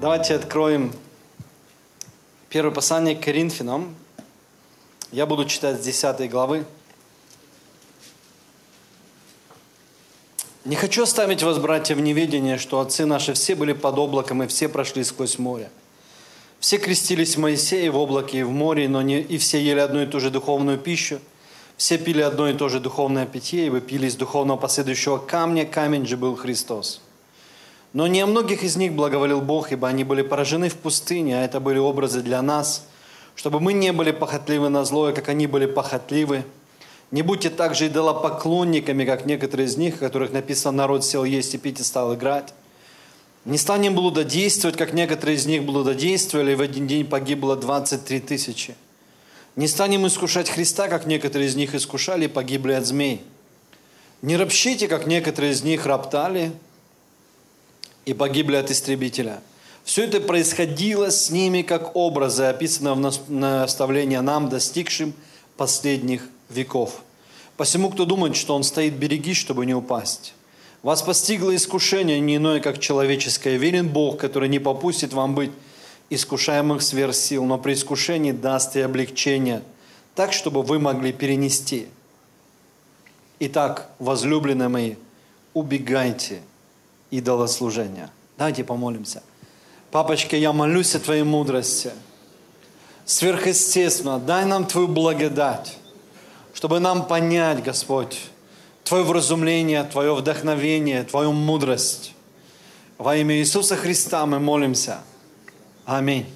Давайте откроем первое послание к Коринфянам. Я буду читать с 10 главы. «Не хочу оставить вас, братья, в неведении, что отцы наши все были под облаком, и все прошли сквозь море. Все крестились в Моисее в облаке и в море, но не и все ели одну и ту же духовную пищу. Все пили одно и то же духовное питье, ибо пили из духовного последующего камня, камень же был Христос. Но не о многих из них благоволил Бог, ибо они были поражены в пустыне, а это были образы для нас, чтобы мы не были похотливы на злое, как они были похотливы. Не будьте также идолопоклонниками, как некоторые из них, о которых написано: народ сел есть и пить и стал играть. Не станем блудодействовать, как некоторые из них блудодействовали, и в один день погибло 23 тысячи. Не станем искушать Христа, как некоторые из них искушали и погибли от змей. Не ропщите, как некоторые из них роптали и погибли от истребителя. Все это происходило с ними как образы, описано в наставлении нам, достигшим последних веков. Посему, кто думает, что он стоит, берегись, чтобы не упасть. Вас постигло искушение, не иное, как человеческое. Верен Бог, который не попустит вам быть искушаемых сверх сил, но при искушении даст и облегчение, так, чтобы вы могли перенести. Итак, возлюбленные мои, убегайте идолослужения». Давайте помолимся. Папочка, я молюсь о Твоей мудрости. Сверхъестественно, дай нам Твою благодать, чтобы нам понять, Господь, Твое вразумление, Твое вдохновение, Твою мудрость. Во имя Иисуса Христа мы молимся. Аминь.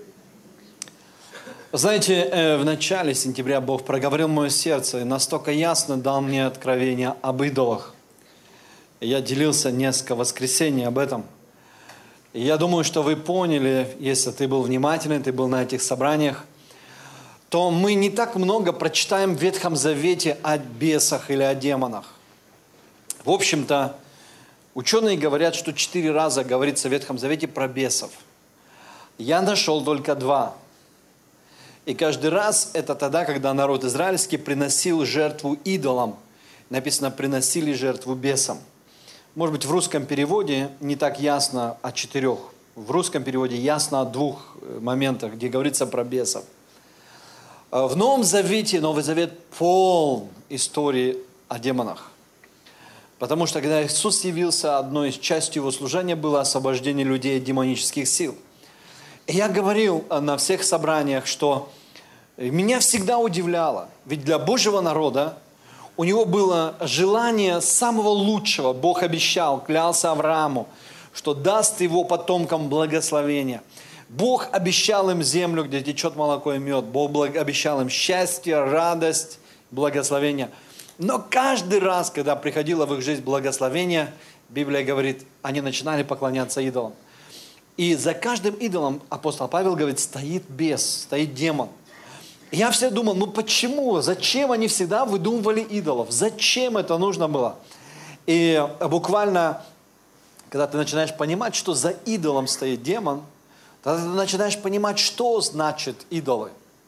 Знаете, в начале сентября Бог проговорил мое сердце и настолько ясно дал мне откровение об идолах. Я делился несколько воскресений об этом. И я думаю, что вы поняли, если ты был внимательный, ты был на этих собраниях, то мы не так много прочитаем в Ветхом Завете о бесах или о демонах. В общем-то, ученые говорят, что 4 раза говорится в Ветхом Завете про бесов. Я нашел только 2. И каждый раз это тогда, когда народ израильский приносил жертву идолам. Написано, приносили жертву бесам. Может быть, в русском переводе не так ясно о 4. В русском переводе ясно о 2 моментах, где говорится про бесов. В Новом Завете, Новый Завет полон истории о демонах. Потому что, когда Иисус явился, одной из частей его служения было освобождение людей от демонических сил. И я говорил на всех собраниях, что меня всегда удивляло, ведь для Божьего народа у него было желание самого лучшего. Бог обещал, клялся Аврааму, что даст его потомкам благословение. Бог обещал им землю, где течет молоко и мед. Бог обещал им счастье, радость, благословение. Но каждый раз, когда приходило в их жизнь благословение, Библия говорит, они начинали поклоняться идолам. И за каждым идолом, апостол Павел говорит, стоит бес, стоит демон. И я все думал, почему, зачем они всегда выдумывали идолов? Зачем это нужно было? И буквально, когда ты начинаешь понимать, что за идолом стоит демон, тогда ты начинаешь понимать, что значит идолы.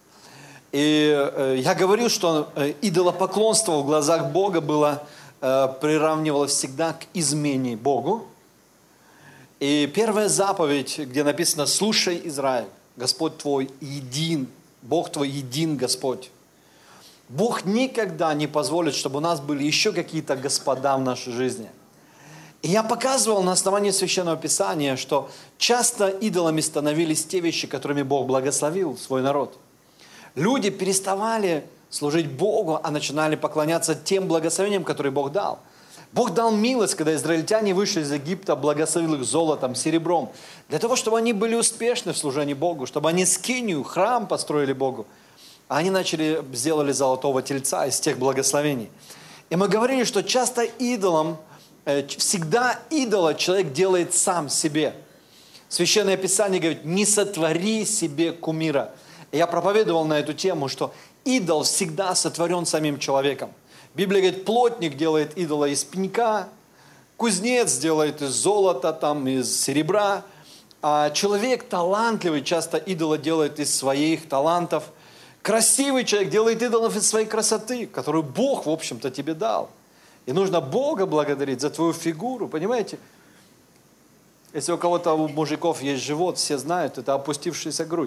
И я говорил, что идолопоклонство в глазах Бога приравнивалось всегда к измене Богу. И первая заповедь, где написано: «Слушай, Израиль, Господь твой един, Бог твой един, Господь». Бог никогда не позволит, чтобы у нас были еще какие-то господа в нашей жизни. И я показывал на основании Священного Писания, что часто идолами становились те вещи, которыми Бог благословил свой народ. Люди переставали служить Богу, а начинали поклоняться тем благословениям, которые Бог дал. Бог дал милость, когда израильтяне вышли из Египта, благословил их золотом, серебром, для того, чтобы они были успешны в служении Богу, чтобы они скинию, храм построили Богу. А они сделали золотого тельца из тех благословений. И мы говорили, что часто всегда идола человек делает сам себе. Священное Писание говорит: не сотвори себе кумира. И я проповедовал на эту тему, что идол всегда сотворен самим человеком. Библия говорит, плотник делает идола из пенька, кузнец делает из золота, из серебра, а человек талантливый часто идола делает из своих талантов. Красивый человек делает идолов из своей красоты, которую Бог, в общем-то, тебе дал. И нужно Бога благодарить за твою фигуру, понимаете? Если у кого-то, у мужиков есть живот, все знают, это опустившаяся грудь.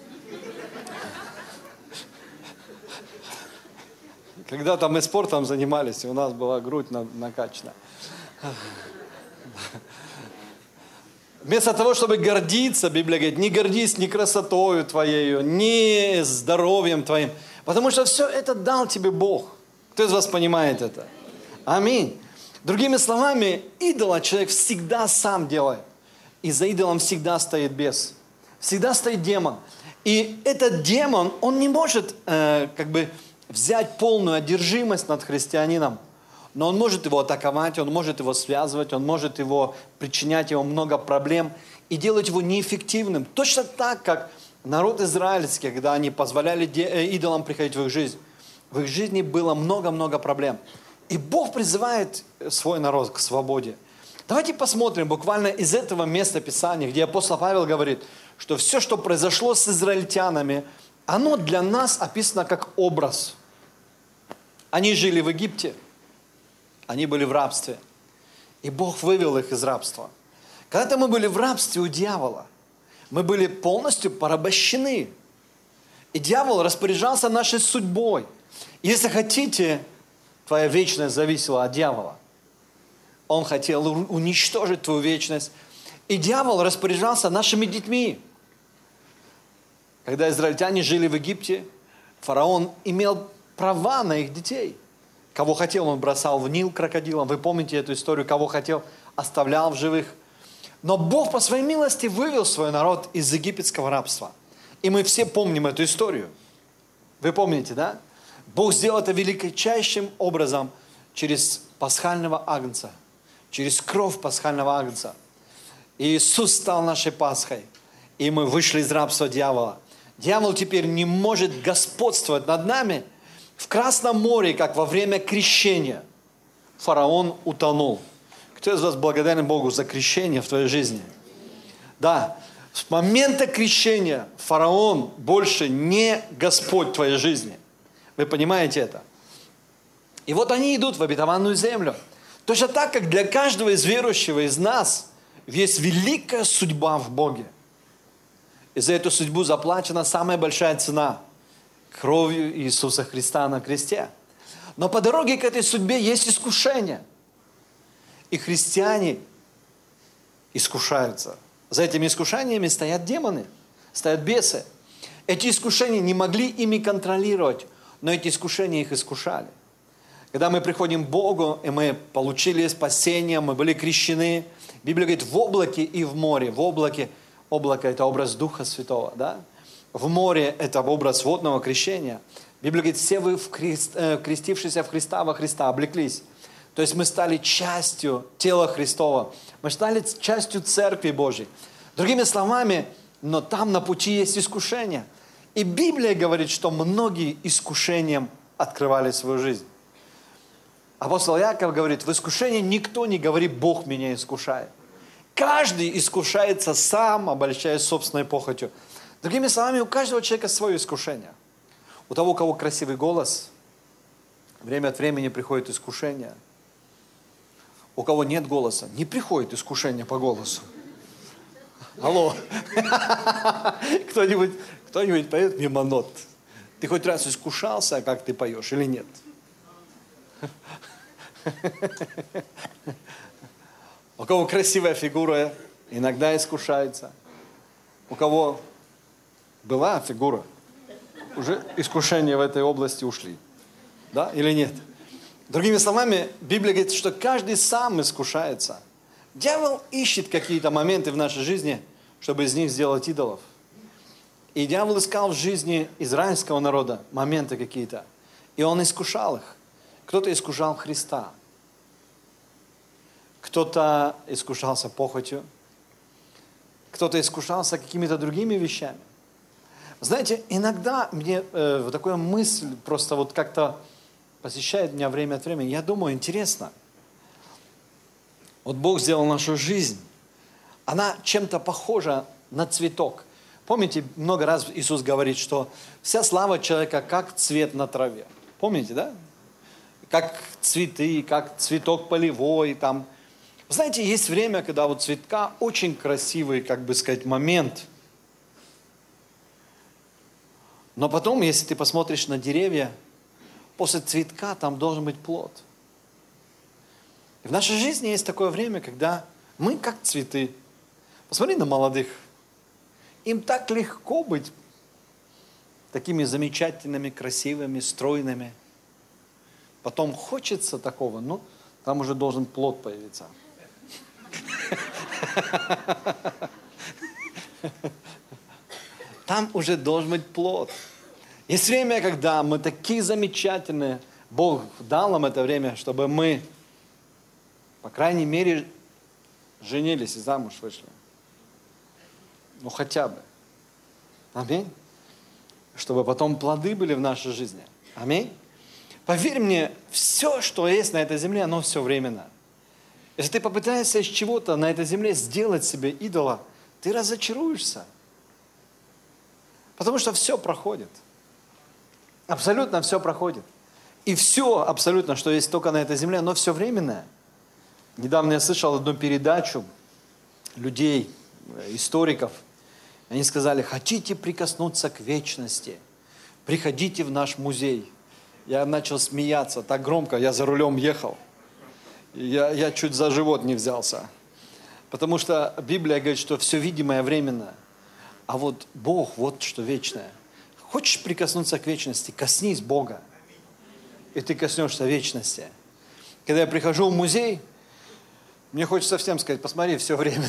Когда-то мы спортом занимались, и у нас была грудь накачана. Вместо того, чтобы гордиться, Библия говорит, не гордись ни красотою твоею, ни здоровьем твоим, потому что все это дал тебе Бог. Кто из вас понимает это? Аминь. Другими словами, идола человек всегда сам делает. И за идолом всегда стоит бес. Всегда стоит демон. И этот демон, он не может взять полную одержимость над христианином. Но он может его атаковать, он может его связывать, он может его причинять ему много проблем и делать его неэффективным. Точно так, как народ израильский, когда они позволяли идолам приходить в их жизнь. В их жизни было много-много проблем. И Бог призывает свой народ к свободе. Давайте посмотрим буквально из этого места Писания, где апостол Павел говорит, что все, что произошло с израильтянами, оно для нас описано как образ. Они жили в Египте. Они были в рабстве. И Бог вывел их из рабства. Когда-то мы были в рабстве у дьявола. Мы были полностью порабощены. И дьявол распоряжался нашей судьбой. Если хотите, твоя вечность зависела от дьявола. Он хотел уничтожить твою вечность. И дьявол распоряжался нашими детьми. Когда израильтяне жили в Египте, фараон имел права на их детей. Кого хотел, он бросал в Нил крокодилом. Вы помните эту историю? Кого хотел, оставлял в живых. Но Бог по своей милости вывел свой народ из египетского рабства. И мы все помним эту историю. Вы помните, да? Бог сделал это величайшим образом через пасхального агнца. Через кровь пасхального агнца. И Иисус стал нашей Пасхой. И мы вышли из рабства дьявола. Дьявол теперь не может господствовать над нами. В Красном море, как во время крещения, фараон утонул. Кто из вас благодарен Богу за крещение в твоей жизни? Да, с момента крещения фараон больше не Господь твоей жизни. Вы понимаете это? И вот они идут в обетованную землю. Точно так, как для каждого из верующего из нас есть великая судьба в Боге. И за эту судьбу заплачена самая большая цена – кровью Иисуса Христа на кресте. Но по дороге к этой судьбе есть искушение. И христиане искушаются. За этими искушениями стоят демоны, стоят бесы. Эти искушения не могли ими контролировать, но эти искушения их искушали. Когда мы приходим к Богу, и мы получили спасение, мы были крещены, Библия говорит, в облаке и в море. В облаке, облако – это образ Духа Святого, да? В море – это образ водного крещения. Библия говорит, все вы, крестившиеся в Христа, во Христа, облеклись. То есть мы стали частью тела Христова. Мы стали частью Церкви Божьей. Другими словами, но там на пути есть искушения. И Библия говорит, что многие искушением открывали свою жизнь. Апостол Яков говорит, в искушении никто не говорит, Бог меня искушает. Каждый искушается сам, обольщаясь собственной похотью. Другими словами, у каждого человека свое искушение. У того, у кого красивый голос, время от времени приходит искушение. У кого нет голоса, не приходит искушение по голосу. Алло. Кто-нибудь поет мимо нот. Ты хоть раз искушался, как ты поешь, или нет? У кого красивая фигура, иногда искушается. У кого была фигура, уже искушения в этой области ушли. Да или нет? Другими словами, Библия говорит, что каждый сам искушается. Дьявол ищет какие-то моменты в нашей жизни, чтобы из них сделать идолов. И дьявол искал в жизни израильского народа моменты какие-то. И он искушал их. Кто-то искушал Христа. Кто-то искушался похотью. Кто-то искушался какими-то другими вещами. Знаете, иногда мне такая мысль просто вот как-то посещает меня время от времени. Я думаю, интересно. Вот Бог сделал нашу жизнь. Она чем-то похожа на цветок. Помните, много раз Иисус говорит, что вся слава человека как цвет на траве. Помните, да? Как цветы, как цветок полевой, там. Знаете, есть время, когда у цветка очень красивый, как бы сказать, момент. Но потом, если ты посмотришь на деревья, после цветка там должен быть плод. И в нашей жизни есть такое время, когда мы как цветы. Посмотри на молодых. Им так легко быть такими замечательными, красивыми, стройными. Потом хочется такого, но там уже должен плод появиться. Там уже должен быть плод. Есть время, когда мы такие замечательные. Бог дал нам это время, чтобы мы, по крайней мере, женились и замуж вышли. Ну, хотя бы. Аминь. Чтобы потом плоды были в нашей жизни. Аминь. Поверь мне, все, что есть на этой земле, оно все временно. Если ты попытаешься из чего-то на этой земле сделать себе идола, ты разочаруешься. Потому что все проходит. Абсолютно все проходит. И все абсолютно, что есть только на этой земле, оно все временное. Недавно я слышал одну передачу людей, историков. Они сказали: хотите прикоснуться к вечности, приходите в наш музей. Я начал смеяться так громко, я за рулем ехал. Я чуть за живот не взялся. Потому что Библия говорит, что все видимое временно. А вот Бог, вот что вечное. Хочешь прикоснуться к вечности, коснись Бога. И ты коснешься вечности. Когда я прихожу в музей, мне хочется всем сказать: посмотри, все временно.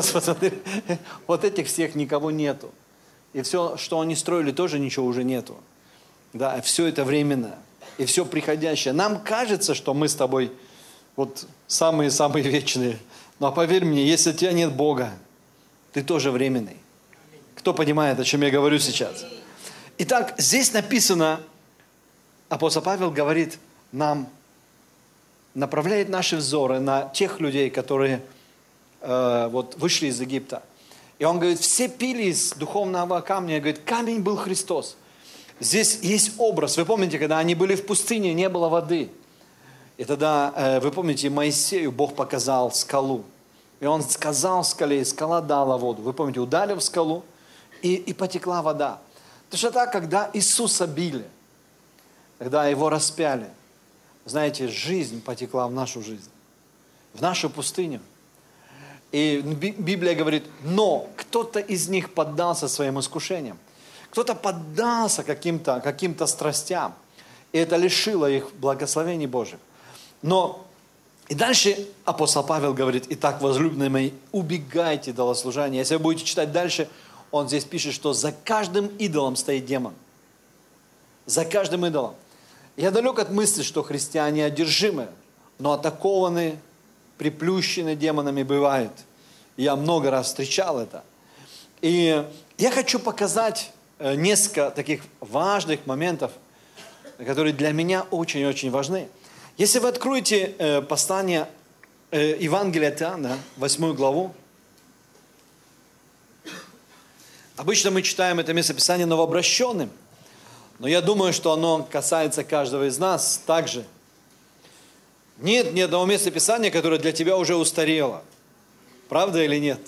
Вот этих всех никого нету. И все, что они строили, тоже ничего уже нету. Да, все это временно. И все приходящее. Нам кажется, что мы с тобой вот самые-самые вечные. Но поверь мне, если у тебя нет Бога, ты тоже временный. Кто понимает, о чем я говорю сейчас? Итак, здесь написано, апостол Павел говорит нам, направляет наши взоры на тех людей, которые вот вышли из Египта. И он говорит, все пили из духовного камня. И говорит, камень был Христос. Здесь есть образ. Вы помните, когда они были в пустыне, не было воды. И тогда, вы помните, Моисею Бог показал скалу. И он сказал скале, и скала дала воду. Вы помните, ударил в скалу, и потекла вода. Точно так, когда Иисуса били, когда Его распяли, знаете, жизнь потекла в нашу жизнь, в нашу пустыню. И Библия говорит, но кто-то из них поддался своим искушениям. Кто-то поддался каким-то страстям. И это лишило их благословений Божьих. Но и дальше апостол Павел говорит, итак, возлюбленные мои, убегайте идолослужения. Если вы будете читать дальше, он здесь пишет, что за каждым идолом стоит демон. За каждым идолом. Я далек от мысли, что христиане одержимы, но атакованы, приплющены демонами бывают. Я много раз встречал это. И я хочу показать несколько таких важных моментов, которые для меня очень-очень важны. Если вы откроете послание Евангелия от Иоанна, 8 главу, обычно мы читаем это местописание новообращенным, но я думаю, что оно касается каждого из нас также. Нет ни одного местописания, которое для тебя уже устарело. Правда или нет?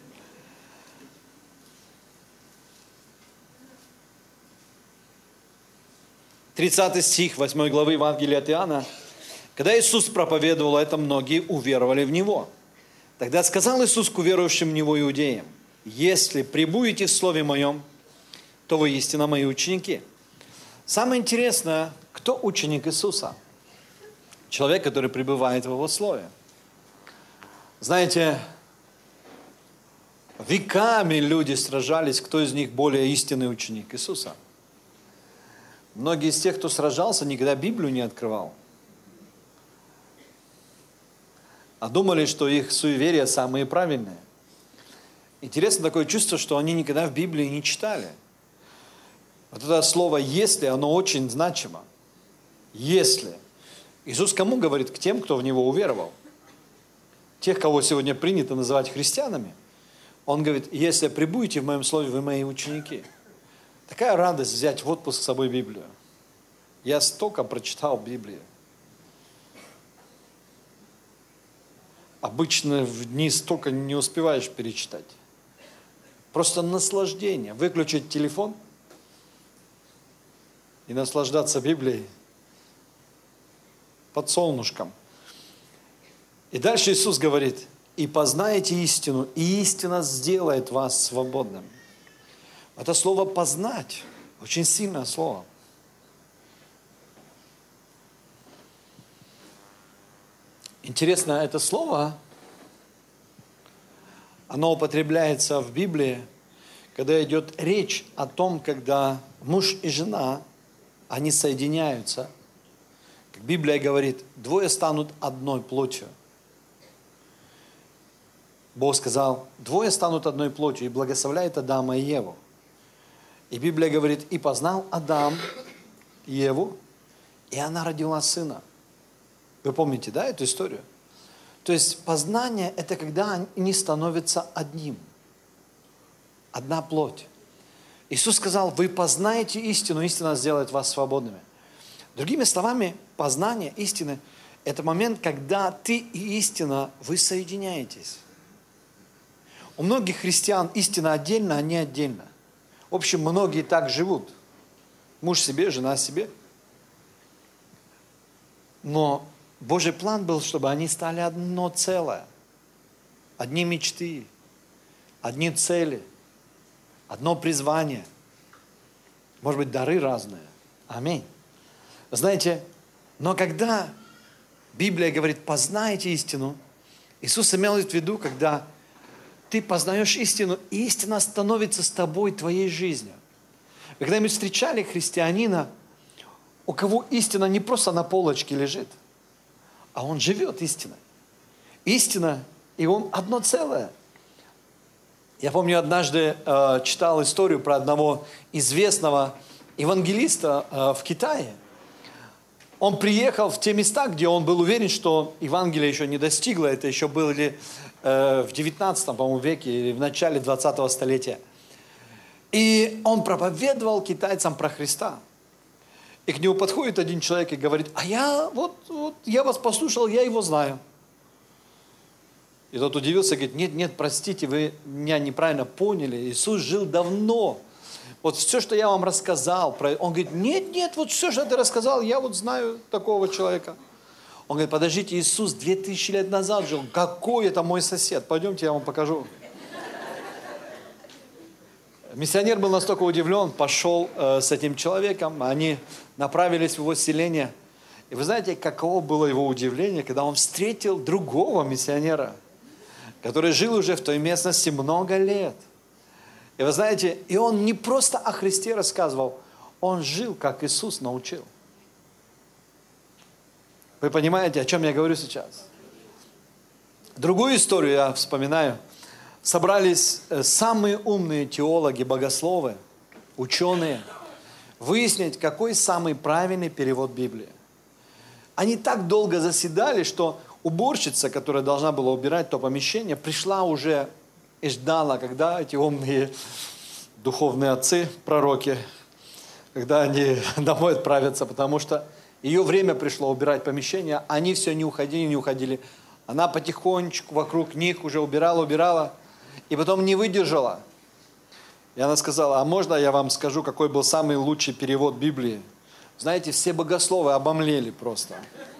Тридцатый стих 8 главы Евангелия от Иоанна. Когда Иисус проповедовал это, многие уверовали в Него. Тогда сказал Иисус к уверовавшим в Него иудеям: если пребудете в Слове Моем, то вы истинно Мои ученики. Самое интересное, кто ученик Иисуса? Человек, который пребывает в Его Слове. Знаете, веками люди сражались, кто из них более истинный ученик Иисуса. Многие из тех, кто сражался, никогда Библию не открывал. А думали, что их суеверия самые правильные. Интересно такое чувство, что они никогда в Библии не читали. Вот это слово «если», оно очень значимо. «Если». Иисус кому говорит? К тем, кто в Него уверовал. Тех, кого сегодня принято называть христианами. Он говорит, если пребудете в Моем Слове, вы Мои ученики. Такая радость взять в отпуск с собой Библию. Я столько прочитал Библии. Обычно в дни столько не успеваешь перечитать. Просто наслаждение. Выключить телефон и наслаждаться Библией под солнышком. И дальше Иисус говорит: и познаете истину, и истина сделает вас свободным. Это слово «познать» очень сильное слово. Интересно, это слово, оно употребляется в Библии, когда идет речь о том, когда муж и жена, они соединяются. Как Библия говорит, двое станут одной плотью. Бог сказал, двое станут одной плотью, и благословляет Адама и Еву. И Библия говорит, и познал Адам Еву, и она родила сына. Вы помните, да, эту историю? То есть познание – это когда они становятся одним. Одна плоть. Иисус сказал, вы познаете истину, истина сделает вас свободными. Другими словами, познание истины – это момент, когда ты и истина, вы соединяетесь. У многих христиан истина отдельно, а не отдельно. В общем, многие так живут. Муж себе, жена себе. Но Божий план был, чтобы они стали одно целое. Одни мечты, одни цели, одно призвание. Может быть, дары разные. Аминь. Знаете, но когда Библия говорит, познайте истину, Иисус имел в виду, когда ты познаешь истину, и истина становится с тобой, твоей жизнью. Вы когда-нибудь встречали христианина, у кого истина не просто на полочке лежит, а он живет истиной. Истина, и он одно целое. Я помню, однажды читал историю про одного известного евангелиста в Китае. Он приехал в те места, где он был уверен, что Евангелие еще не достигло. Это еще были в 19, по-моему, веке или в начале 20-го столетия. И он проповедовал китайцам про Христа. И к нему подходит один человек и говорит, а я вас послушал, я его знаю. И тот удивился, говорит, нет, простите, вы меня неправильно поняли. Иисус жил давно. Вот все, что я вам рассказал, он говорит, нет, вот все, что ты рассказал, я вот знаю такого человека. Он говорит, подождите, Иисус 2000 лет назад жил, какой это мой сосед, пойдемте, я вам покажу. Миссионер был настолько удивлен, пошел с этим человеком, они направились в его селение. И вы знаете, каково было его удивление, когда он встретил другого миссионера, который жил уже в той местности много лет. И вы знаете, и он не просто о Христе рассказывал, он жил, как Иисус научил. Вы понимаете, о чем я говорю сейчас? Другую историю я вспоминаю. Собрались самые умные теологи, богословы, ученые, выяснить, какой самый правильный перевод Библии. Они так долго заседали, что уборщица, которая должна была убирать то помещение, пришла уже и ждала, когда эти умные духовные отцы, пророки, когда они домой отправятся, потому что ее время пришло убирать помещение, они все не уходили. Она потихонечку вокруг них уже убирала, и потом не выдержала. И она сказала, а можно я вам скажу, какой был самый лучший перевод Библии? Знаете, все богословы обомлели просто.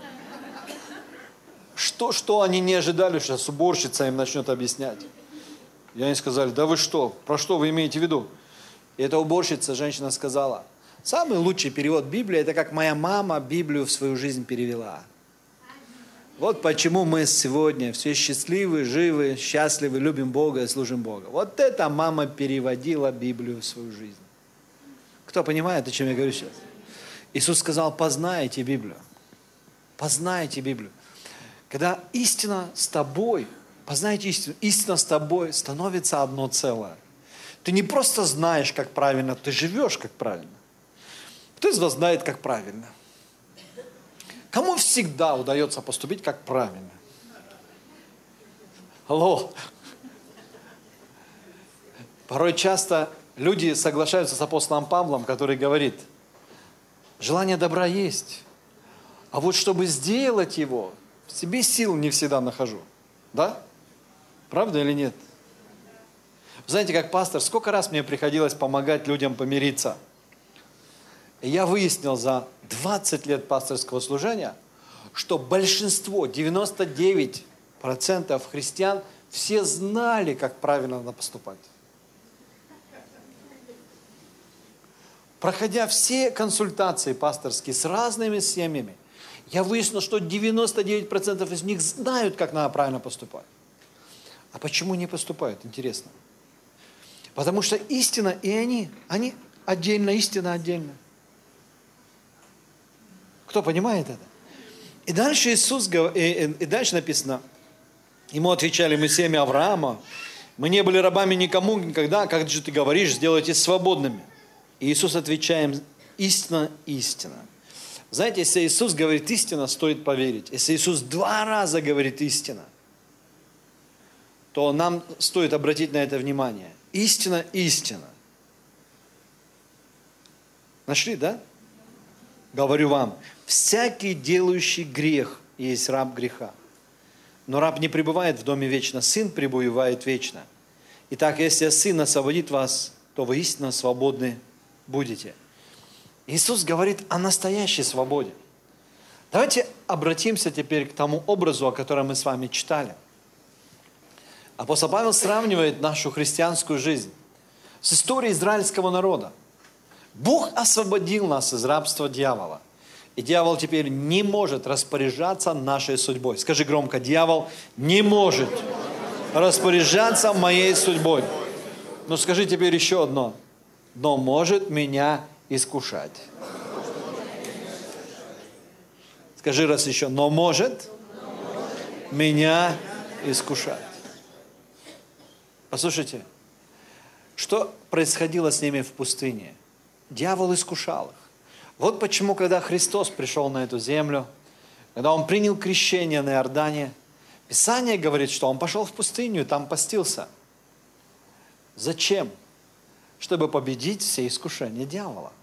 Что они не ожидали, что сейчас уборщица им начнет объяснять. И они сказали, да вы что, про что вы имеете в виду? И эта уборщица, женщина, сказала, самый лучший перевод Библии, это как моя мама Библию в свою жизнь перевела. Вот почему мы сегодня все счастливы, живы, счастливы, любим Бога и служим Богу. Вот эта мама переводила Библию в свою жизнь. Кто понимает, о чем я говорю сейчас? Иисус сказал, познайте Библию. Познайте Библию. Когда истина с тобой, познайте истину, истина с тобой становится одно целое. Ты не просто знаешь, как правильно, ты живешь, как правильно. Кто из вас знает, как правильно? Кому всегда удается поступить как правильно? Алло. Порой часто люди соглашаются с апостолом Павлом, который говорит, желание добра есть, а вот чтобы сделать его, в себе сил не всегда нахожу. Да? Правда или нет? Знаете, как пастор, сколько раз мне приходилось помогать людям помириться. И я выяснил за 20 лет пасторского служения, что большинство, 99% христиан, все знали, как правильно надо поступать. Проходя все консультации пасторские с разными семьями, я выяснил, что 99% из них знают, как надо правильно поступать. А почему не поступают? Интересно. Потому что истина и они отдельно, истина отдельно. Кто понимает это? И дальше и дальше написано, ему отвечали мы семя Авраама, мы не были рабами никому никогда, как же ты говоришь, сделайте свободными. И Иисус отвечает им, истина, истина. Знаете, если Иисус говорит истина, стоит поверить. Если Иисус 2 раза говорит истина, то нам стоит обратить на это внимание. Истина, истина. Нашли, да? Говорю вам, всякий делающий грех есть раб греха. Но раб не пребывает в доме вечно, сын пребывает вечно. Итак, если сын освободит вас, то вы истинно свободны будете. Иисус говорит о настоящей свободе. Давайте обратимся теперь к тому образу, о котором мы с вами читали. Апостол Павел сравнивает нашу христианскую жизнь с историей израильского народа. Бог освободил нас из рабства дьявола. И дьявол теперь не может распоряжаться нашей судьбой. Скажи громко, дьявол не может распоряжаться моей судьбой. Но скажи теперь еще одно. Но может меня искушать. Скажи раз еще. Но может меня искушать. Послушайте, что происходило с ними в пустыне? Дьявол искушал их. Вот почему, когда Христос пришел на эту землю, когда Он принял крещение на Иордане, Писание говорит, что Он пошел в пустыню и там постился. Зачем? Чтобы победить все искушения дьявола.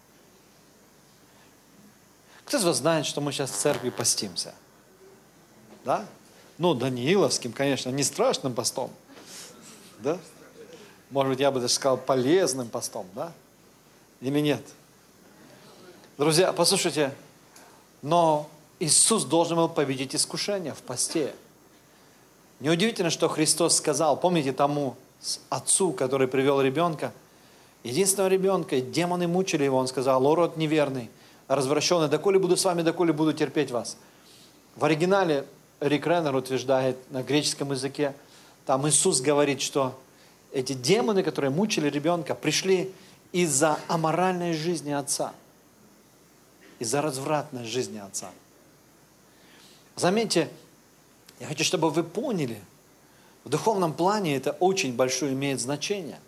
Кто из вас знает, что мы сейчас в церкви постимся? Да? Ну, Данииловским, конечно, не страшным постом. Да? Может быть, я бы даже сказал, полезным постом, да? Или нет? Друзья, послушайте, но Иисус должен был победить искушение в посте. Неудивительно, что Христос сказал, помните тому отцу, который привел ребенка, единственного ребенка, и демоны мучили его, он сказал, о род неверный, развращенный, доколе буду с вами, доколе буду терпеть вас. В оригинале Рик Реннер утверждает на греческом языке, там Иисус говорит, что эти демоны, которые мучили ребенка, пришли из-за аморальной жизни отца, из-за развратной жизни отца. Заметьте, я хочу, чтобы вы поняли, в духовном плане это очень большое имеет значение.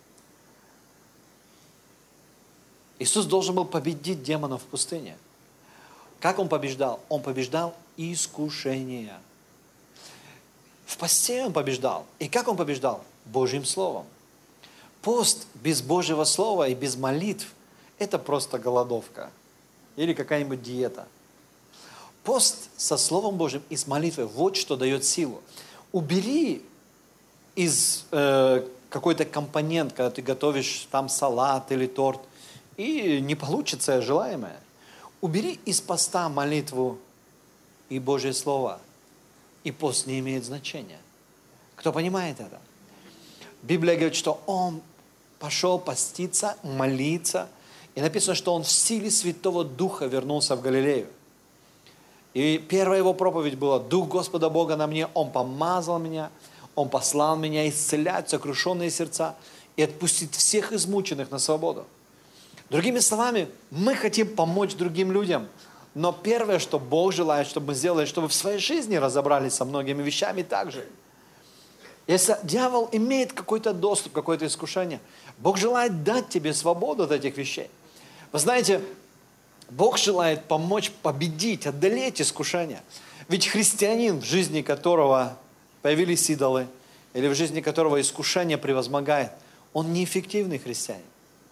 Иисус должен был победить демонов в пустыне. Как Он побеждал? Он побеждал искушение. В посте Он побеждал. И как Он побеждал? Божьим Словом. Пост без Божьего Слова и без молитв – это просто голодовка. Или какая-нибудь диета. Пост со Словом Божьим и с молитвой – вот что дает силу. Убери из какой-то компонент, когда ты готовишь там салат или торт, и не получится желаемое. Убери из поста молитву и Божье Слово, и пост не имеет значения. Кто понимает это? Библия говорит, что Он пошел поститься, молиться, и написано, что Он в силе Святого Духа вернулся в Галилею. И первая Его проповедь была, Дух Господа Бога на мне, Он помазал меня, Он послал меня исцелять сокрушенные сердца и отпустить всех измученных на свободу. Другими словами, мы хотим помочь другим людям, но первое, что Бог желает, чтобы мы сделали, чтобы в своей жизни разобрались со многими вещами также. Если дьявол имеет какой-то доступ, какое-то искушение, Бог желает дать тебе свободу от этих вещей. Вы знаете, Бог желает помочь победить, одолеть искушения. Ведь христианин, в жизни которого появились идолы, или в жизни которого искушение превозмогает, он неэффективный христианин.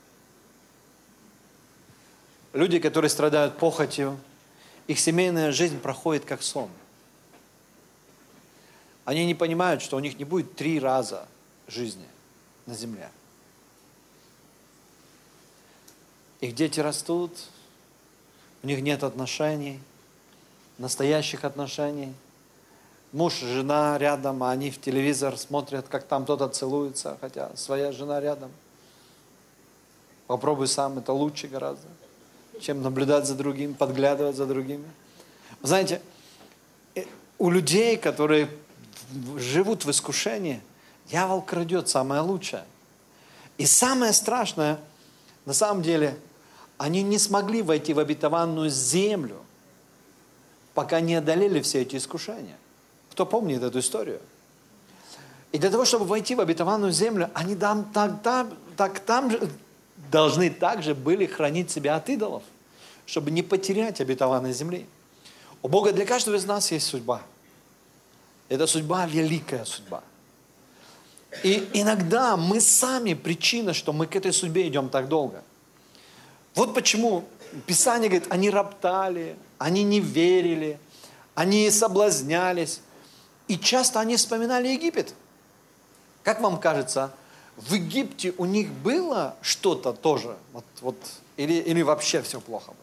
Люди, которые страдают похотью, их семейная жизнь проходит как сон. Они не понимают, что у них не будет 3 раза жизни на земле. Их дети растут, у них нет отношений, настоящих отношений. Муж, жена рядом, а они в телевизор смотрят, как там кто-то целуется, хотя своя жена рядом. Попробуй сам, это лучше гораздо, чем наблюдать за другим, подглядывать за другими. Вы знаете, у людей, которые живут в искушении, дьявол крадет самое лучшее. И самое страшное, на самом деле, они не смогли войти в обетованную землю, пока не одолели все эти искушения. Кто помнит эту историю? И для того, чтобы войти в обетованную землю, они там должны также были хранить себя от идолов, чтобы не потерять обетованной земли. У Бога для каждого из нас есть судьба. Это судьба, великая судьба. И иногда мы сами причина, что мы к этой судьбе идем так долго. Вот почему Писание говорит, они роптали, они не верили, они соблазнялись. И часто они вспоминали Египет. Как вам кажется, в Египте у них было что-то тоже? Или вообще все плохо было?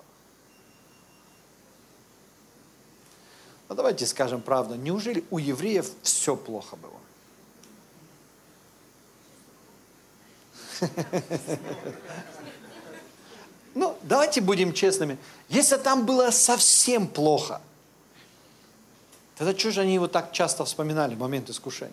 Ну, давайте скажем правду. Неужели у евреев все плохо было? Ну, давайте будем честными. Если там было совсем плохо, тогда что же они его так часто вспоминали в момент искушения?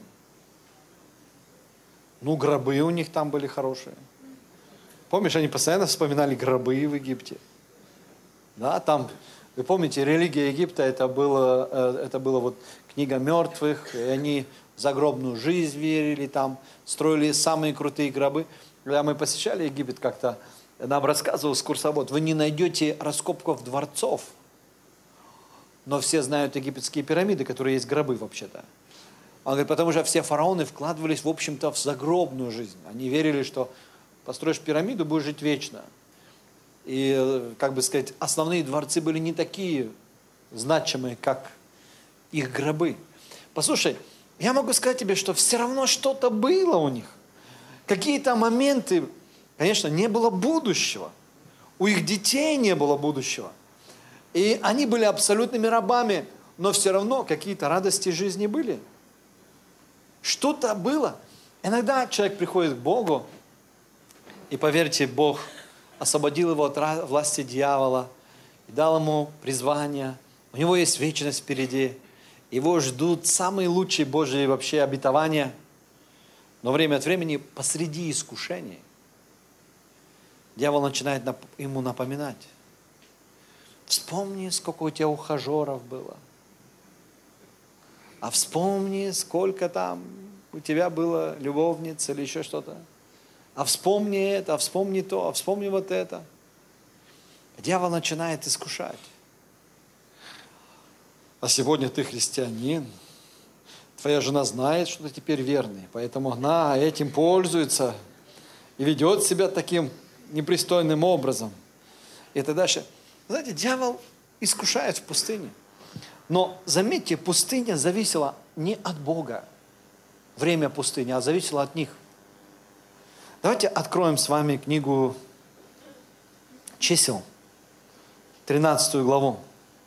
Ну, гробы у них там были хорошие. Помнишь, они постоянно вспоминали гробы в Египте. Да, там, вы помните, религия Египта, это было вот книга мертвых, и они в загробную жизнь верили, там строили самые крутые гробы. Когда мы посещали Египет как-то, нам рассказывал экскурсовод, вы не найдете раскопков дворцов, но все знают египетские пирамиды, которые есть гробы вообще-то. Он говорит, потому что все фараоны вкладывались, в общем-то, в загробную жизнь. Они верили, что построишь пирамиду, будешь жить вечно. И, как бы сказать, основные дворцы были не такие значимые, как их гробы. Послушай, я могу сказать тебе, что все равно что-то было у них. Какие-то моменты, конечно, не было будущего. У их детей не было будущего. И они были абсолютными рабами, но все равно какие-то радости жизни были. Что-то было. Иногда человек приходит к Богу, и поверьте, Бог освободил его от власти дьявола, и дал ему призвание. У него есть вечность впереди. Его ждут самые лучшие Божьи вообще обетования. Но время от времени посреди искушений дьявол начинает ему напоминать. Вспомни, сколько у тебя ухажеров было. А вспомни, сколько там у тебя было любовниц или еще что-то. А вспомни это, а вспомни то, а вспомни вот это. Дьявол начинает искушать. А сегодня ты христианин. Твоя жена знает, что ты теперь верный. Поэтому она этим пользуется и ведет себя таким непристойным образом. И это дальше. Знаете, дьявол искушает в пустыне. Но заметьте, пустыня зависела не от Бога, время пустыни, а зависело от них. Давайте откроем с вами книгу Чисел, 13 главу.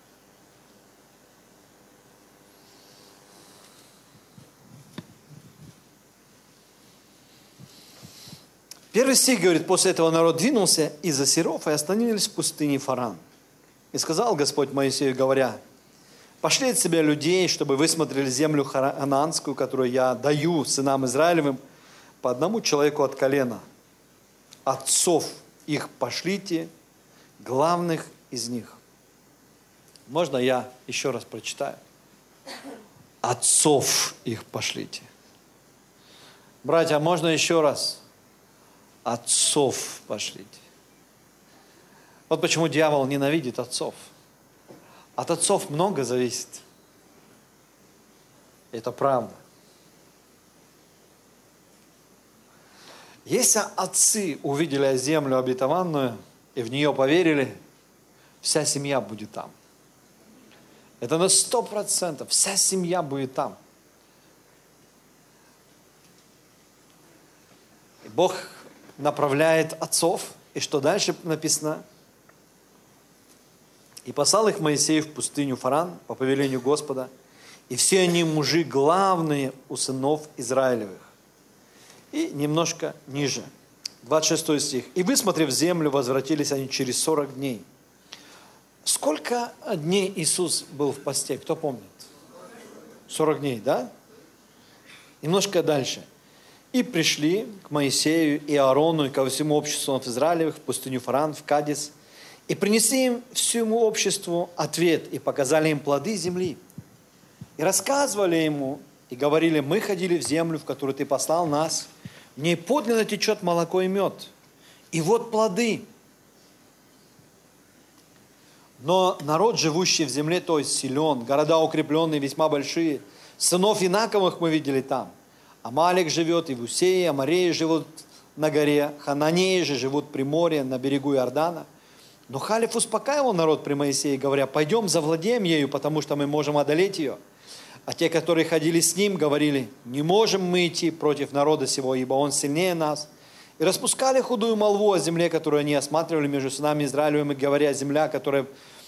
Первый стих говорит, после этого народ двинулся из Асиров и остановились в пустыне Фаран. И сказал Господь Моисею, говоря, пошли от себя людей, чтобы вы смотрели землю ханаанскую, которую я даю сынам Израилевым, по одному человеку от колена. Отцов их пошлите, главных из них. Можно я еще раз прочитаю? Отцов их пошлите. Братья, можно еще раз? Отцов пошлите. Вот почему дьявол ненавидит отцов. От отцов много зависит. Это правда. Если отцы увидели землю обетованную и в нее поверили, вся семья будет там. Это на 100%. Вся семья будет там. Бог направляет отцов. И что дальше написано? «И послал их Моисей в пустыню Фаран по повелению Господа, и все они мужи главные у сынов Израилевых». И немножко ниже, 26 стих. «И, высмотрев землю, возвратились они через 40 дней». Сколько дней Иисус был в посте? Кто помнит? 40 дней, да? Немножко дальше. «И пришли к Моисею и Аарону и ко всему обществу Израилевых в пустыню Фаран, в Кадис, и принесли им всему обществу ответ, и показали им плоды земли. И рассказывали ему, и говорили: мы ходили в землю, в которую ты послал нас, в ней подлинно течет молоко и мед. И вот плоды. Но народ, живущий в земле, то есть силен, города укрепленные, весьма большие. Сынов Инаковых мы видели там. Амалик живет, и в Усее, Амореи живут на горе, Хананеи же живут при море, на берегу Иордана. Но Халев успокаивал народ при Моисее, говоря: пойдем завладеем ею, потому что мы можем одолеть ее. А те, которые ходили с ним, говорили: не можем мы идти против народа сего, ибо он сильнее нас. И распускали худую молву о земле, которую они осматривали между сынами Израилевыми, говоря: земля, которая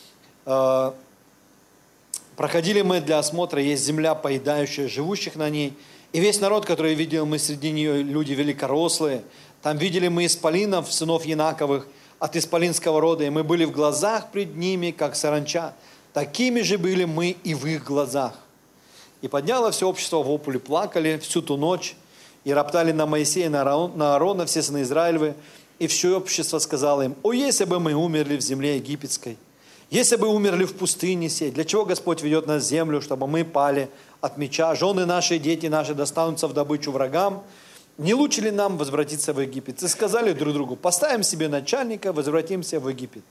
проходили мы для осмотра, есть земля, поедающая живущих на ней. И весь народ, который видел мы среди нее, люди великорослые, там видели мы исполинов, сынов Янаковых, от исполинского рода, и мы были в глазах пред ними, как саранча. Такими же были мы и в их глазах. И подняло все общество вопль, и плакали всю ту ночь, и роптали на Моисея, на Аарона, все сыны Израилевы, и все общество сказало им: о, если бы мы умерли в земле египетской, если бы умерли в пустыне сей, для чего Господь ведет нас в землю, чтобы мы пали от меча, жены наши, дети наши достанутся в добычу врагам, не лучше ли нам возвратиться в Египет? И сказали друг другу: поставим себе начальника, возвратимся в Египет.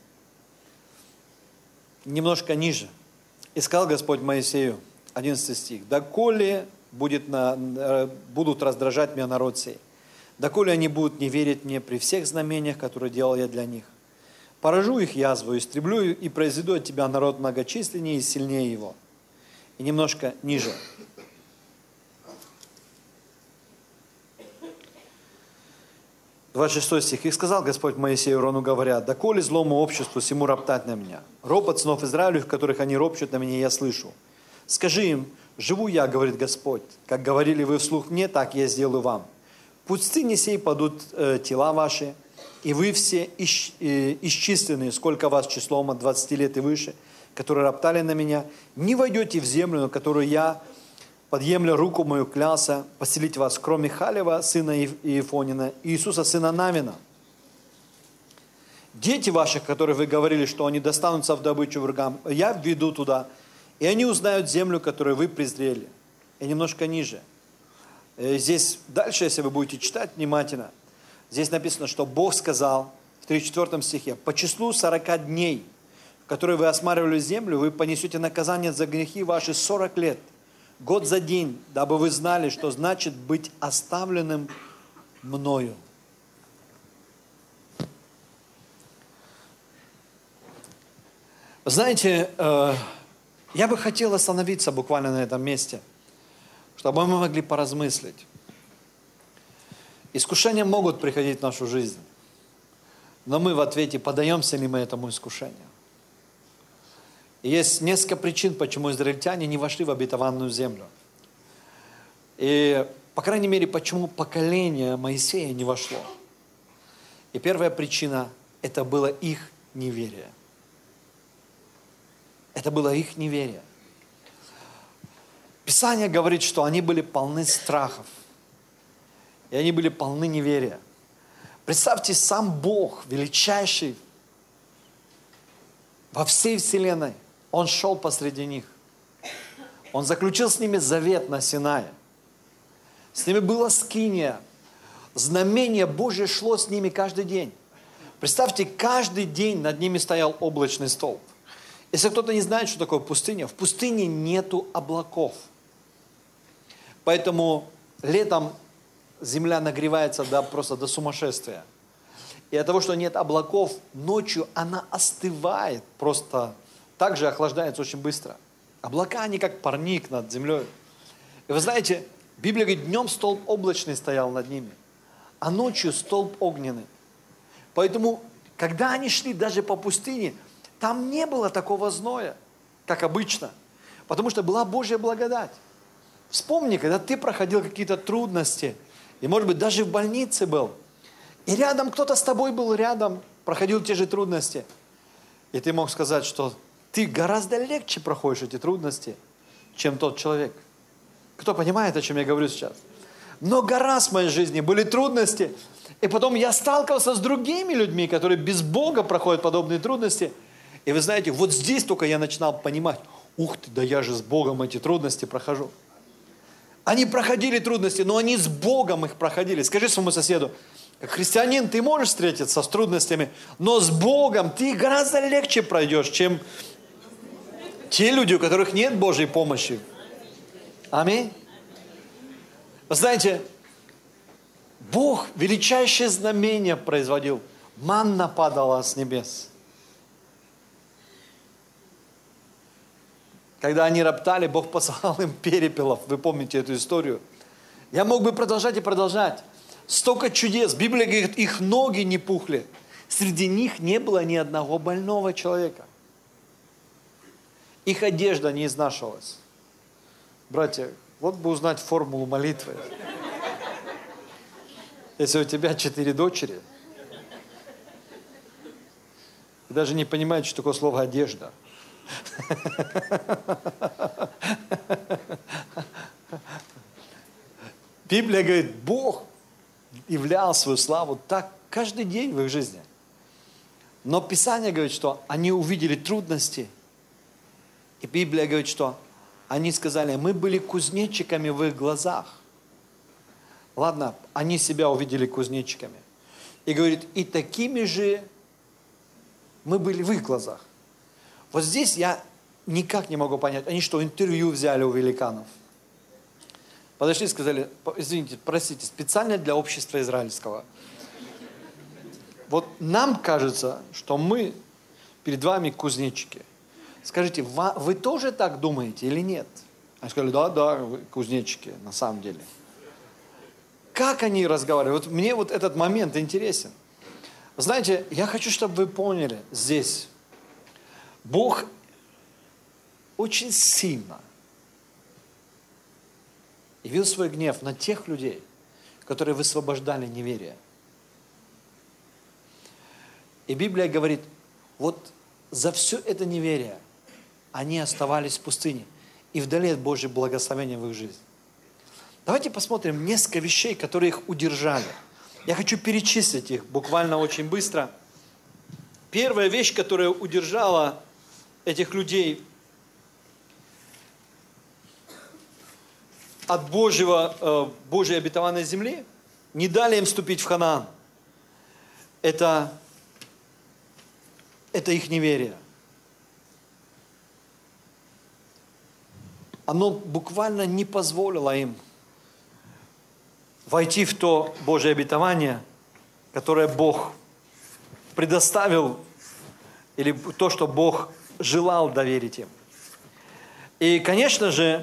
Немножко ниже. И сказал Господь Моисею, 11 стих: доколе будут раздражать меня народ сей, доколе они будут не верить мне при всех знамениях, которые делал я для них. Поражу их язву, истреблю и произведу от тебя народ многочисленнее и сильнее его. И немножко ниже. «26 стих. И сказал Господь Моисею Аарону, говоря: доколе злому обществу сему роптать на меня? Ропот сынов Израилю, в которых они ропщут на меня, я слышу. Скажи им: живу я, говорит Господь, как говорили вы вслух мне, так я сделаю вам. В пустыне сей падут тела ваши, и вы все исчисленные, сколько вас числом от 20 лет и выше, которые роптали на меня, не войдете в землю, на которую я, подъемля руку мою, клялся поселить вас, кроме Халева, сына Иефонина, и Иисуса, сына Навина. Дети ваших, которые вы говорили, что они достанутся в добычу врагам, я введу туда, и они узнают землю, которую вы презрели». И немножко ниже. Здесь дальше, если вы будете читать внимательно, здесь написано, что Бог сказал в 34 стихе: «По числу 40 дней, в которые вы осматривали землю, вы понесете наказание за грехи ваши 40 лет, год за день, дабы вы знали, что значит быть оставленным мною». Знаете, я бы хотел остановиться буквально на этом месте, чтобы мы могли поразмыслить. Искушения могут приходить в нашу жизнь, но мы в ответе, подаемся ли мы этому искушению. И есть несколько причин, почему израильтяне не вошли в обетованную землю. И, по крайней мере, почему поколение Моисея не вошло. И первая причина – это было их неверие. Это было их неверие. Писание говорит, что они были полны страхов. И они были полны неверия. Представьте, сам Бог, величайший во всей вселенной, Он шел посреди них. Он заключил с ними завет на Синае. С ними была скиния. Знамение Божье шло с ними каждый день. Представьте, каждый день над ними стоял облачный столб. Если кто-то не знает, что такое пустыня, в пустыне нету облаков. Поэтому летом земля нагревается просто до сумасшествия. И от того, что нет облаков, ночью она остывает, просто так же охлаждается очень быстро. Облака, они как парник над землей. И вы знаете, Библия говорит, днем столб облачный стоял над ними, а ночью столб огненный. Поэтому, когда они шли даже по пустыне, там не было такого зноя, как обычно, потому что была Божья благодать. Вспомни, когда ты проходил какие-то трудности, и, может быть, даже в больнице был, и рядом кто-то с тобой был рядом, проходил те же трудности, и ты мог сказать, что ты гораздо легче проходишь эти трудности, чем тот человек. Кто понимает, о чем я говорю сейчас? Много раз в моей жизни были трудности, и потом я сталкивался с другими людьми, которые без Бога проходят подобные трудности. И вы знаете, вот здесь только я начинал понимать, ух ты, да я же с Богом эти трудности прохожу. Они проходили трудности, но они с Богом их проходили. Скажи своему соседу, как христианин ты можешь встретиться с трудностями, но с Богом ты гораздо легче пройдешь, чем те люди, у которых нет Божьей помощи. Аминь. Вы знаете, Бог величайшее знамение производил. Манна падала с небес. Когда они роптали, Бог послал им перепелов. Вы помните эту историю? Я мог бы продолжать и продолжать. Столько чудес. Библия говорит, их ноги не пухли. Среди них не было ни одного больного человека. Их одежда не изнашивалась. Братья, вот бы узнать формулу молитвы. Если у тебя 4 дочери, и даже не понимаете, что такое слово одежда. Библия говорит, Бог являл свою славу так каждый день в их жизни. Но Писание говорит, что они увидели трудности. И Библия говорит, что они сказали, мы были кузнечиками в их глазах. Ладно, они себя увидели кузнечиками. И говорит, и такими же мы были в их глазах. Вот здесь я никак не могу понять. Они что, интервью взяли у великанов? Подошли и сказали, извините, простите, специально для общества израильского. Вот нам кажется, что мы перед вами кузнечики. Скажите, вы тоже так думаете или нет? Они сказали, да, вы кузнечики, на самом деле. Как они разговаривают? Вот мне вот этот момент интересен. Знаете, я хочу, чтобы вы поняли здесь, Бог очень сильно явил свой гнев на тех людей, которые высвобождали неверие. И Библия говорит, вот за все это неверие они оставались в пустыне и вдали от Божьего благословения в их жизни. Давайте посмотрим несколько вещей, которые их удержали. Я хочу перечислить их буквально очень быстро. Первая вещь, которая удержала этих людей от Божьей обетованной земли, не дали им вступить в Ханаан. Это их неверие. Оно буквально не позволило им войти в то Божье обетование, которое Бог предоставил, или то, что Бог желал доверить им. И, конечно же,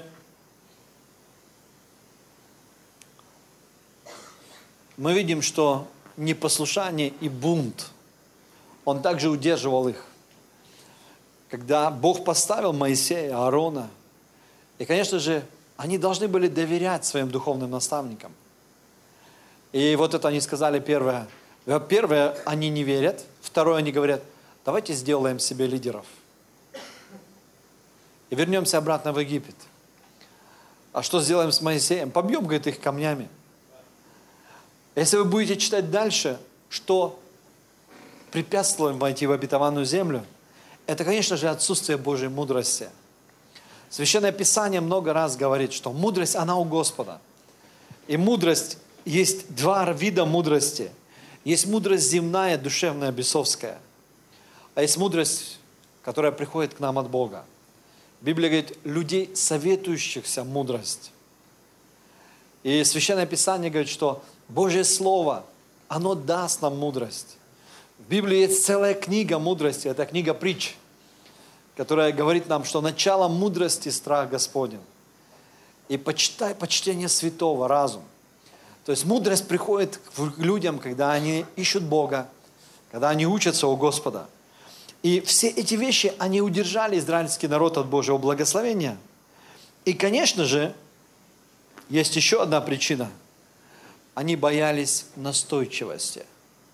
мы видим, что непослушание и бунт, он также удерживал их. Когда Бог поставил Моисея, Аарона, и, конечно же, они должны были доверять своим духовным наставникам. И вот это они сказали первое. Первое, они не верят. Второе, они говорят, давайте сделаем себе лидеров. И вернемся обратно в Египет. А что сделаем с Моисеем? Побьем, говорит, их камнями. Если вы будете читать дальше, что препятствовало им войти в обетованную землю, это, конечно же, отсутствие Божьей мудрости. Священное Писание много раз говорит, что мудрость, она у Господа. И мудрость, есть два вида мудрости. Есть мудрость земная, душевная, бесовская. А есть мудрость, которая приходит к нам от Бога. Библия говорит, людей, советующихся мудрость. И Священное Писание говорит, что Божье Слово, оно даст нам мудрость. В Библии есть целая книга мудрости, это книга притч, которая говорит нам, что начало мудрости – страх Господень. И почитание святого, разум. То есть мудрость приходит к людям, когда они ищут Бога, когда они учатся у Господа. И все эти вещи, они удержали израильский народ от Божьего благословения. И, конечно же, есть еще одна причина. Они боялись настойчивости.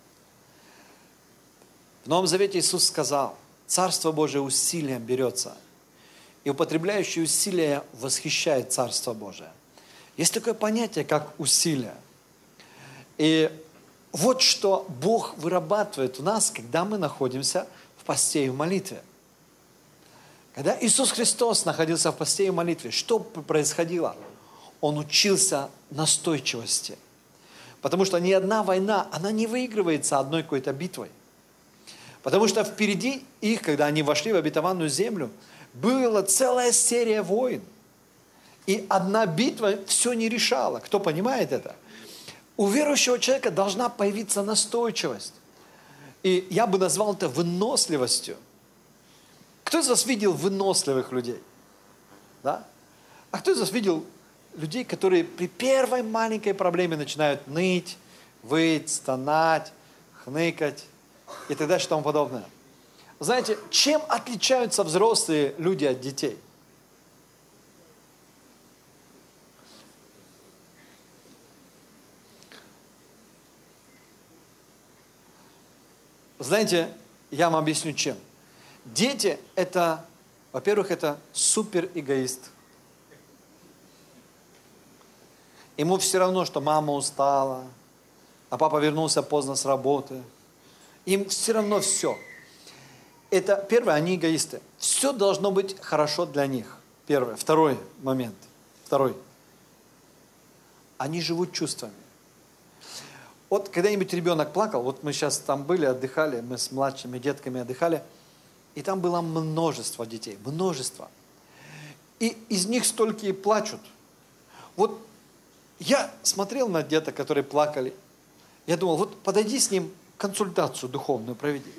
В Новом Завете Иисус сказал, Царство Божие усилием берется. И употребляющий усилия восхищает Царство Божие. Есть такое понятие, как усилие. И вот что Бог вырабатывает у нас, когда мы находимся в посте и в молитве. Когда Иисус Христос находился в посте и в молитве, что происходило? Он учился настойчивости. Потому что ни одна война, она не выигрывается одной какой-то битвой. Потому что впереди их, когда они вошли в обетованную землю, была целая серия войн. И одна битва все не решала. Кто понимает это? У верующего человека должна появиться настойчивость. И я бы назвал это выносливостью. Кто из вас видел выносливых людей? Да? А кто из вас видел людей, которые при первой маленькой проблеме начинают ныть, выть, стонать, хныкать и так далее, и тому подобное? Знаете, чем отличаются взрослые люди от детей? Знаете, я вам объясню чем. Дети это, во-первых, это супер эгоист. Ему все равно, что мама устала, а папа вернулся поздно с работы. Им все равно все. Это, первое, они эгоисты. Все должно быть хорошо для них. Первое. Второй момент. Второй. Они живут чувствами. Вот когда-нибудь ребенок плакал, вот мы сейчас там были, отдыхали, мы с младшими детками отдыхали, и там было множество детей, множество. И из них столько и плачут. Вот я смотрел на деток, которые плакали, я думал, вот подойди с ним, консультацию духовную проведи.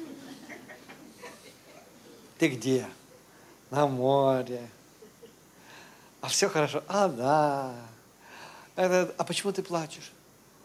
Ты где? На море. А все хорошо? А, да. А почему ты плачешь?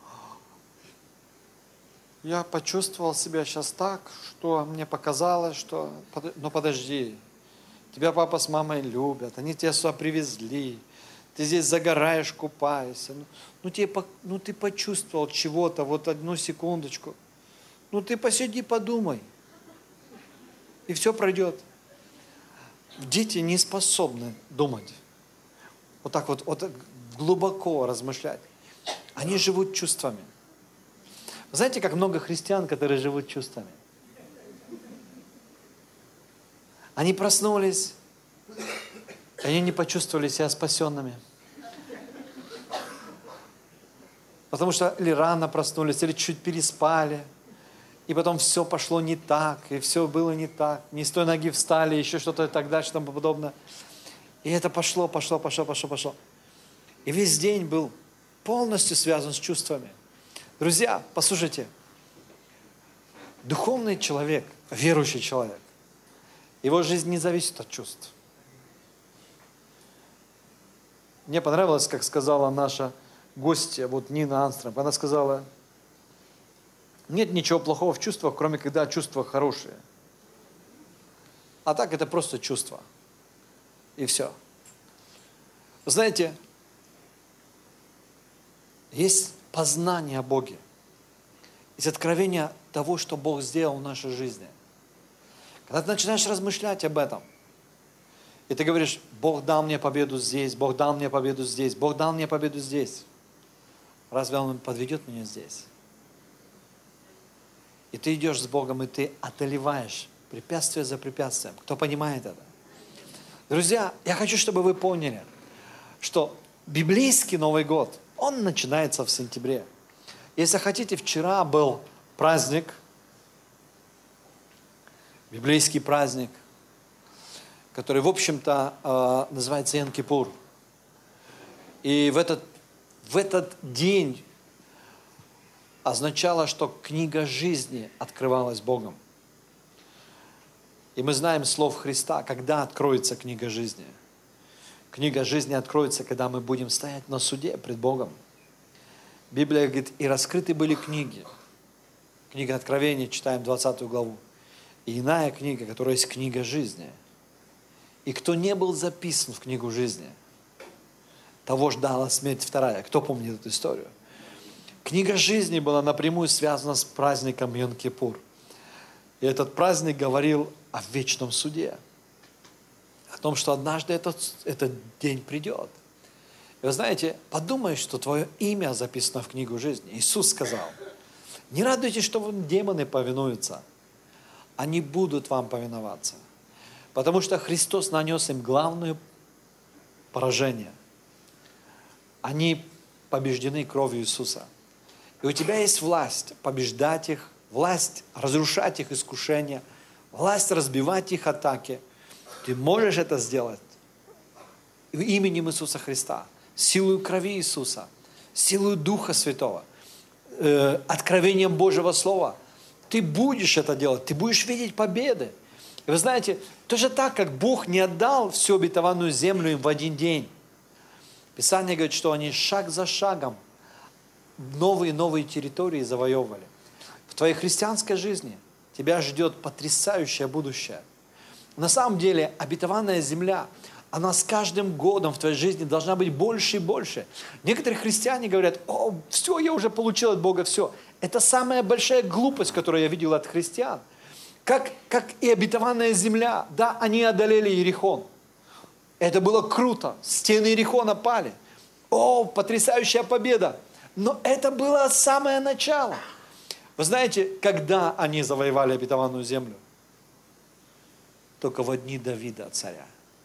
Я почувствовал себя сейчас так, что мне показалось, что... Ну подожди, тебя папа с мамой любят, они тебя сюда привезли, ты здесь загораешь, купаешься. Ну ты почувствовал чего-то, вот одну секундочку. Ну ты посиди, подумай. И все пройдет. Дети не способны думать. Вот так вот глубоко размышлять. Они живут чувствами. Знаете, как много христиан, которые живут чувствами? Они проснулись, и они не почувствовали себя спасенными. Потому что или рано проснулись, или чуть переспали, и потом все пошло не так, и все было не так. Не с той ноги встали, еще что-то и так дальше, тому подобное. И это пошло. И весь день был полностью связан с чувствами. Друзья, послушайте, духовный человек, верующий человек, его жизнь не зависит от чувств. Мне понравилось, как сказала наша гостья, вот Нина Анстром, она сказала, нет ничего плохого в чувствах, кроме когда чувства хорошие. А так это просто чувство. И все. Знаете, есть познание о Боге. Есть откровение того, что Бог сделал в нашей жизни. Когда ты начинаешь размышлять об этом, и ты говоришь, Бог дал мне победу здесь, Бог дал мне победу здесь, Бог дал мне победу здесь. Разве Он подведет меня здесь? И ты идешь с Богом, и ты одолеваешь препятствие за препятствием. Кто понимает это? Друзья, я хочу, чтобы вы поняли, что библейский Новый год, он начинается в сентябре. Если хотите, вчера был праздник, библейский праздник, который, в общем-то, называется Йом-Кипур. И в этот день означало, что книга жизни открывалась Богом. И мы знаем слов Христа, когда откроется книга жизни. Книга жизни откроется, когда мы будем стоять на суде пред Богом. Библия говорит, и раскрыты были книги. Книга Откровения, читаем 20 главу. И иная книга, которая есть книга жизни. И кто не был записан в книгу жизни, того ждала смерть вторая. Кто помнит эту историю? Книга жизни была напрямую связана с праздником Йом-Кипур. И этот праздник говорил о вечном суде. О том, что однажды этот день придет. И вы знаете, подумай, что твое имя записано в книгу жизни. Иисус сказал, не радуйтесь, что вам демоны повинуются. Они будут вам повиноваться. Потому что Христос нанес им главное поражение. Они побеждены кровью Иисуса. И у тебя есть власть побеждать их, власть разрушать их искушения, власть разбивать их атаки. Ты можешь это сделать именем Иисуса Христа, силой крови Иисуса, силой Духа Святого, откровением Божьего Слова. Ты будешь это делать, ты будешь видеть победы. И вы знаете, тоже так, как Бог не отдал всю обетованную землю им в один день. Писание говорит, что они шаг за шагом новые территории завоевывали. В твоей христианской жизни тебя ждет потрясающее будущее. На самом деле, обетованная земля, она с каждым годом в твоей жизни должна быть больше и больше. Некоторые христиане говорят, о, все, я уже получил от Бога все. Это самая большая глупость, которую я видел от христиан. Как и обетованная земля, да, они одолели Иерихон. Это было круто, стены Иерихона пали. О, потрясающая победа. Но это было самое начало. Вы знаете, когда они завоевали обетованную землю? Только в дни Давида, царя.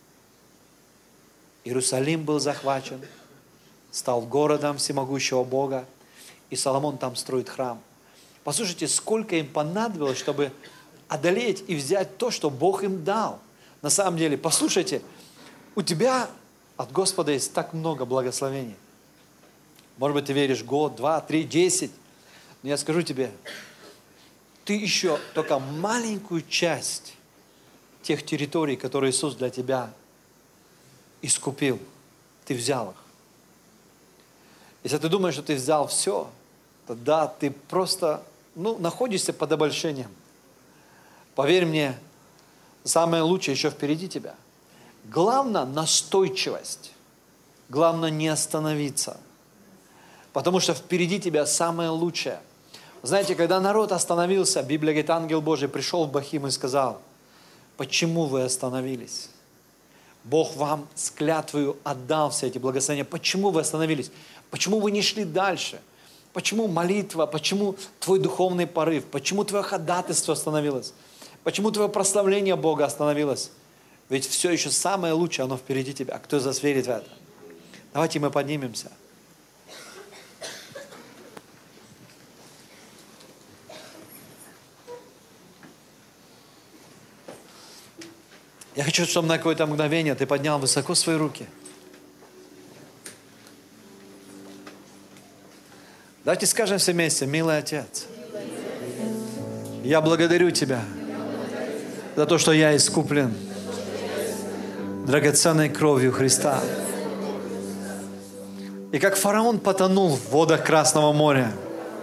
Иерусалим был захвачен, стал городом всемогущего Бога, и Соломон там строит храм. Послушайте, сколько им понадобилось, чтобы одолеть и взять то, что Бог им дал. На самом деле, послушайте, у тебя от Господа есть так много благословений. Может быть, ты веришь год, 2, 3, 10. Но я скажу тебе, ты еще только маленькую часть тех территорий, которые Иисус для тебя искупил, ты взял их. Если ты думаешь, что ты взял все, тогда ты просто находишься под обольщением. Поверь мне, самое лучшее еще впереди тебя. Главное настойчивость. Главное не остановиться. Потому что впереди тебя самое лучшее. Знаете, когда народ остановился, Библия говорит, ангел Божий пришел в Бахим и сказал, почему вы остановились? Бог вам с клятвою отдал все эти благословения. Почему вы остановились? Почему вы не шли дальше? Почему молитва? Почему твой духовный порыв? Почему твое ходатайство остановилось? Почему твое прославление Бога остановилось? Ведь все еще самое лучшее, оно впереди тебя. Кто из вас верит в это? Давайте мы поднимемся. Я хочу, чтобы на какое-то мгновение ты поднял высоко свои руки. Давайте скажем все вместе, милый Отец, я благодарю Тебя за то, что я искуплен драгоценной кровью Христа. И как фараон потонул в водах Красного моря,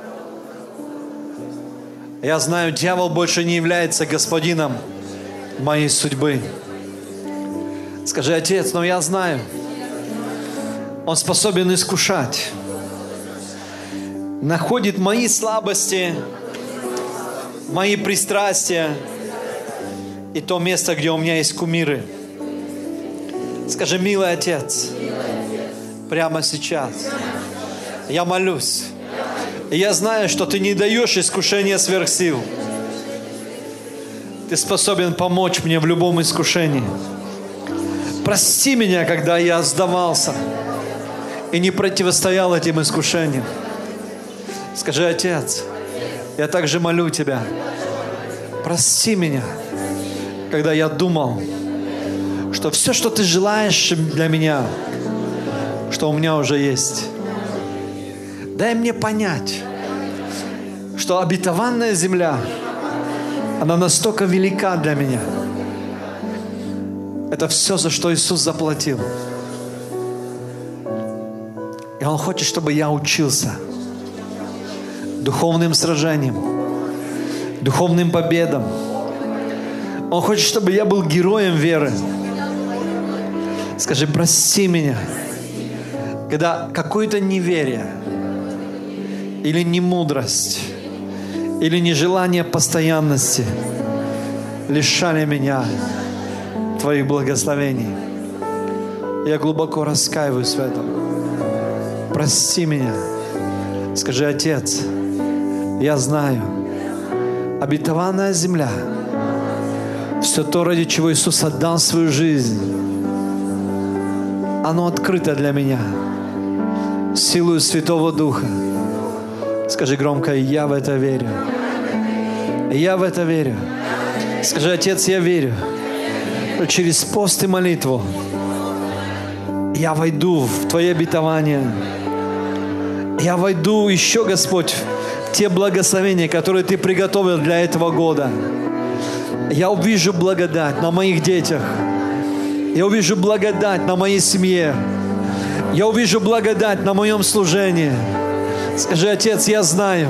я знаю, дьявол больше не является господином моей судьбы. Скажи, Отец, но я знаю, он способен искушать, находит мои слабости, мои пристрастия и то место, где у меня есть кумиры. Скажи, милый Отец, прямо сейчас я молюсь, и я знаю, что Ты не даешь искушения сверх сил. Ты способен помочь мне в любом искушении. Прости меня, когда я сдавался и не противостоял этим искушениям. Скажи, Отец, я также молю Тебя, прости меня, когда я думал, что все, что Ты желаешь для меня, что у меня уже есть. Дай мне понять, что обетованная земля, она настолько велика для меня. Это все, за что Иисус заплатил. И Он хочет, чтобы я учился духовным сражениям, духовным победам. Он хочет, чтобы я был героем веры. Скажи, прости меня, когда какое-то неверие или немудрость, или нежелание постоянности лишали меня Твоих благословений. Я глубоко раскаиваюсь в этом. Прости меня. Скажи, Отец, я знаю, обетованная земля, все то, ради чего Иисус отдал свою жизнь, оно открыто для меня силою Святого Духа. Скажи громко, я в это верю. Я в это верю. Скажи, Отец, я верю, что через пост и молитву я войду в Твои обетования. Я войду еще, Господь, в те благословения, которые Ты приготовил для этого года. Я увижу благодать на моих детях. Я увижу благодать на моей семье. Я увижу благодать на моем служении. Скажи, Отец, я знаю.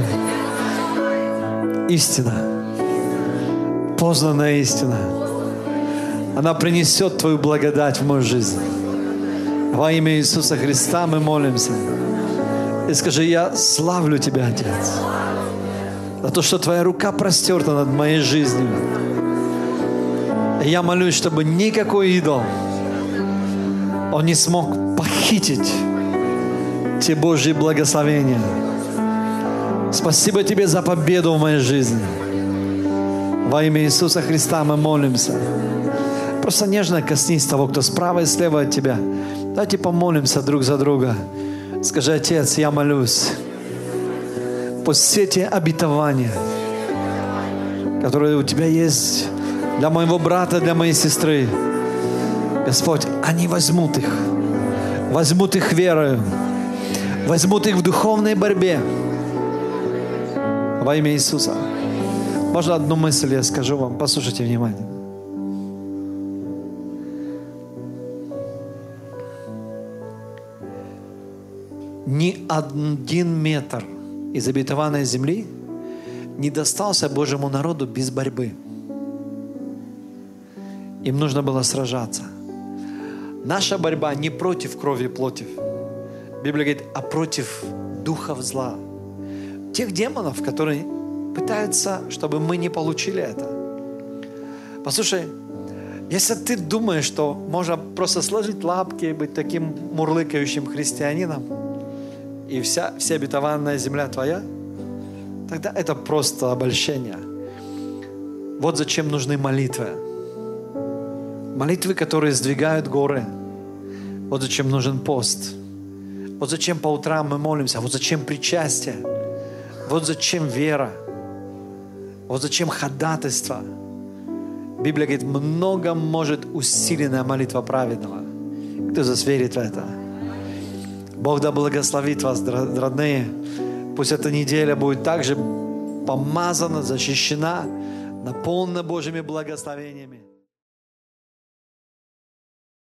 Истина, познанная истина, она принесет Твою благодать в мою жизнь. Во имя Иисуса Христа мы молимся. И скажи, я славлю Тебя, Отец, за то, что Твоя рука простерта над моей жизнью. И я молюсь, чтобы никакой идол, он не смог похитить те Божьи благословения. Спасибо Тебе за победу в моей жизни. Во имя Иисуса Христа мы молимся. Просто нежно коснись того, кто справа и слева от тебя. Давайте помолимся друг за друга. Скажи, Отец, я молюсь. Пусть все те обетования, которые у Тебя есть для моего брата, для моей сестры, Господь, они возьмут их верою, возьмут их в духовной борьбе. Во имя Иисуса. Можно одну мысль я скажу вам? Послушайте внимательно. Ни один метр из обетованной земли не достался Божьему народу без борьбы. Им нужно было сражаться. Наша борьба не против крови и плоти. Библия говорит, а против духов зла. Тех демонов, которые пытаются, чтобы мы не получили это. Послушай, если ты думаешь, что можно просто сложить лапки и быть таким мурлыкающим христианином, и вся обетованная земля твоя, тогда это просто обольщение. Вот зачем нужны молитвы. Молитвы, которые сдвигают горы. Вот зачем нужен пост. Вот зачем по утрам мы молимся. Вот зачем причастие. Вот зачем вера. Вот зачем ходатайство. Библия говорит, много может усиленная молитва праведного. Кто из вас верит в это? Бог да благословит вас, родные. Пусть эта неделя будет также помазана, защищена, наполнена Божьими благословениями.